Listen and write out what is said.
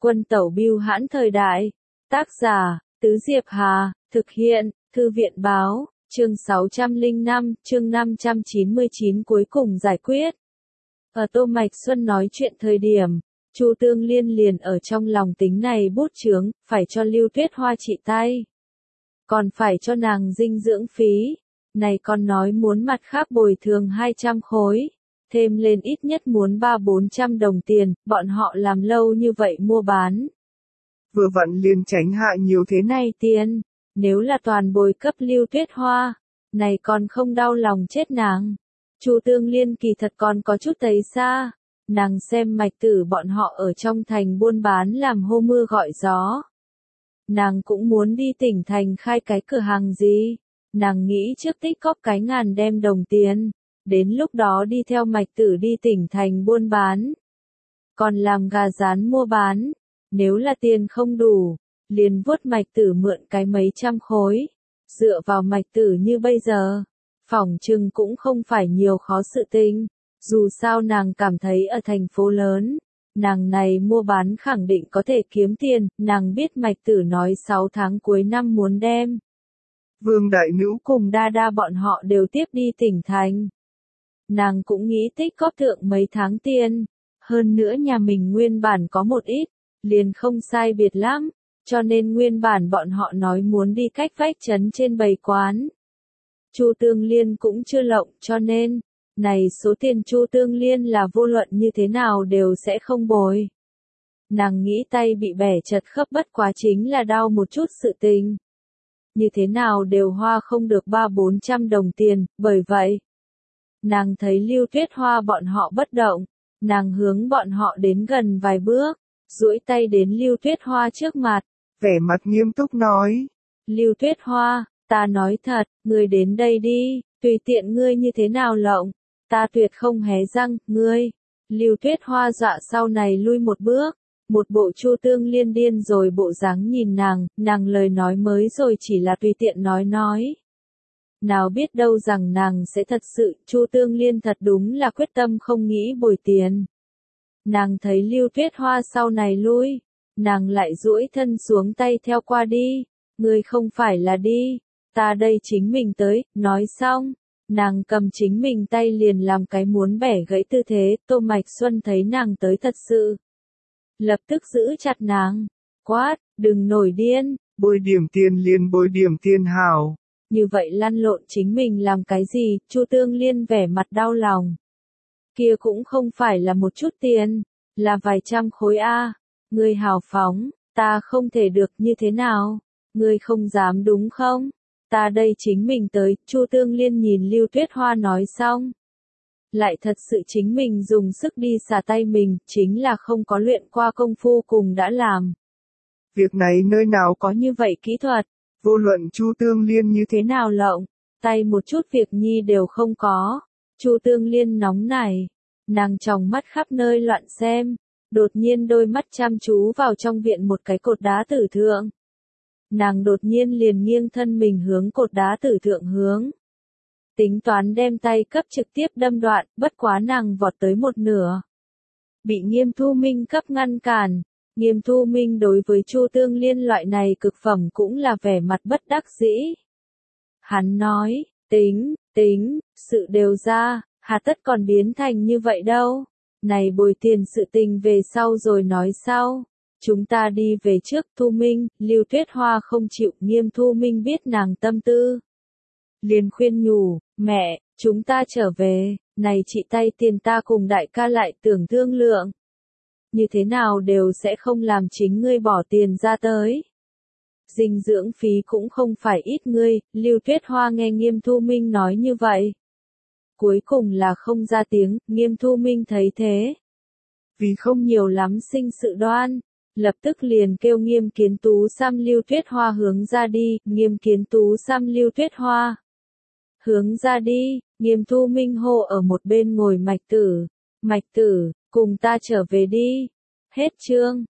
Quân tẩu bưu hãn thời đại. Tác giả, Tứ Diệp Hà, thực hiện, Thư viện báo, chương 605, chương 599 cuối cùng giải quyết. Ở Tô Mạch Xuân nói chuyện thời điểm, Chu Tương Liên liền ở trong lòng tính này bút chướng, phải cho Lưu Tuyết Hoa trị tay. Còn phải cho nàng dinh dưỡng phí. Này còn nói muốn mặt khác bồi thường 200 khối. Thêm lên ít nhất muốn 300-400 đồng tiền, bọn họ làm lâu như vậy mua bán. Vừa vặn liền tránh hạ nhiều thế này tiền, nếu là toàn bồi cấp Lưu Tuyết Hoa, này còn không đau lòng chết nàng. Chu Tương Liên kỳ thật còn có chút thấy xa, nàng xem Mạch Tử bọn họ ở trong thành buôn bán làm hô mưa gọi gió. Nàng cũng muốn đi tỉnh thành khai cái cửa hàng gì, nàng nghĩ trước tích góp cái ngàn đem đồng tiền. Đến lúc đó đi theo Mạch Tử đi tỉnh thành buôn bán. Còn làm gà rán mua bán. Nếu là tiền không đủ, liền vuốt Mạch Tử mượn cái mấy trăm khối. Dựa vào Mạch Tử như bây giờ, phỏng chừng cũng không phải nhiều khó sự tình. Dù sao nàng cảm thấy ở thành phố lớn, nàng này mua bán khẳng định có thể kiếm tiền. Nàng biết Mạch Tử nói 6 tháng cuối năm muốn đem Vương Đại Nữ cùng Đa Đa bọn họ đều tiếp đi tỉnh thành. Nàng cũng nghĩ tích góp thượng mấy tháng tiền, hơn nữa nhà mình nguyên bản có một ít, liền không sai biệt lắm, cho nên nguyên bản bọn họ nói muốn đi cách vách trấn trên bày quán. Chu Tương Liên cũng chưa lộng, cho nên, này số tiền Chu Tương Liên là vô luận như thế nào đều sẽ không bồi. Nàng nghĩ tay bị bẻ chật khớp bất quá chính là đau một chút sự tình. Như thế nào đều hoa không được 300-400 đồng tiền, bởi vậy. Nàng thấy Lưu Tuyết Hoa bọn họ bất động, nàng hướng bọn họ đến gần vài bước, duỗi tay đến Lưu Tuyết Hoa trước mặt, vẻ mặt nghiêm túc nói. Lưu Tuyết Hoa, ta nói thật, ngươi đến đây đi, tùy tiện ngươi như thế nào lộng, ta tuyệt không hé răng, ngươi. Lưu Tuyết Hoa dọa sau này lui một bước, một bộ Chu Tương Liên điên rồi bộ dáng nhìn nàng lời nói mới rồi chỉ là tùy tiện nói. Nào biết đâu rằng nàng sẽ thật sự, Chu Tương Liên thật đúng là quyết tâm không nghĩ bồi tiền. Nàng thấy Lưu Tuyết Hoa sau này lui, nàng lại duỗi thân xuống tay theo qua đi, ngươi không phải là đi, ta đây chính mình tới, nói xong, nàng cầm chính mình tay liền làm cái muốn bẻ gãy tư thế, Tô Mạch Xuân thấy nàng tới thật sự. Lập tức giữ chặt nàng, quát, đừng nổi điên, bồi điểm tiền liền bồi điểm tiền hảo. Như vậy lăn lộn chính mình làm cái gì, Chu Tương Liên vẻ mặt đau lòng. Kia cũng không phải là một chút tiền, là vài trăm khối A. Ngươi hào phóng, ta không thể được như thế nào, ngươi không dám đúng không? Ta đây chính mình tới, Chu Tương Liên nhìn Lưu Tuyết Hoa nói xong. Lại thật sự chính mình dùng sức đi xả tay mình, chính là không có luyện qua công phu cùng đã làm. Việc này nơi nào có như vậy kỹ thuật. Vô luận Chu Tương Liên như thế nào lộng, tay một chút việc nhi đều không có. Chu Tương Liên nóng nảy, nàng tròng mắt khắp nơi loạn xem, đột nhiên đôi mắt chăm chú vào trong viện một cái cột đá tử thượng. Nàng đột nhiên liền nghiêng thân mình hướng cột đá tử thượng hướng. Tính toán đem tay cấp trực tiếp đâm đoạn, bất quá nàng vọt tới một nửa. Bị Nghiêm Thu Minh cấp ngăn cản. Nghiêm Thu Minh đối với Chu Tương Liên loại này cực phẩm cũng là vẻ mặt bất đắc dĩ. Hắn nói, tính, sự đều ra, hà tất còn biến thành như vậy đâu. Này bồi tiền sự tình về sau rồi nói sau. Chúng ta đi về trước. Thu Minh, Lưu Tuyết Hoa không chịu. Nghiêm Thu Minh biết nàng tâm tư. Liền khuyên nhủ, mẹ, chúng ta trở về, này chị tay tiền ta cùng đại ca lại tưởng thương lượng. Như thế nào đều sẽ không làm chính ngươi bỏ tiền ra tới. Dinh dưỡng phí cũng không phải ít ngươi, Lưu Tuyết Hoa nghe Nghiêm Thu Minh nói như vậy. Cuối cùng là không ra tiếng, Nghiêm Thu Minh thấy thế. Vì không nhiều lắm sinh sự đoan, lập tức liền kêu Nghiêm Kiến Tú xăm Lưu Tuyết Hoa hướng ra đi, Nghiêm Kiến Tú xăm Lưu Tuyết Hoa. Hướng ra đi, Nghiêm Thu Minh hô ở một bên ngồi Mạch Tử, cùng ta trở về đi. Hết chương.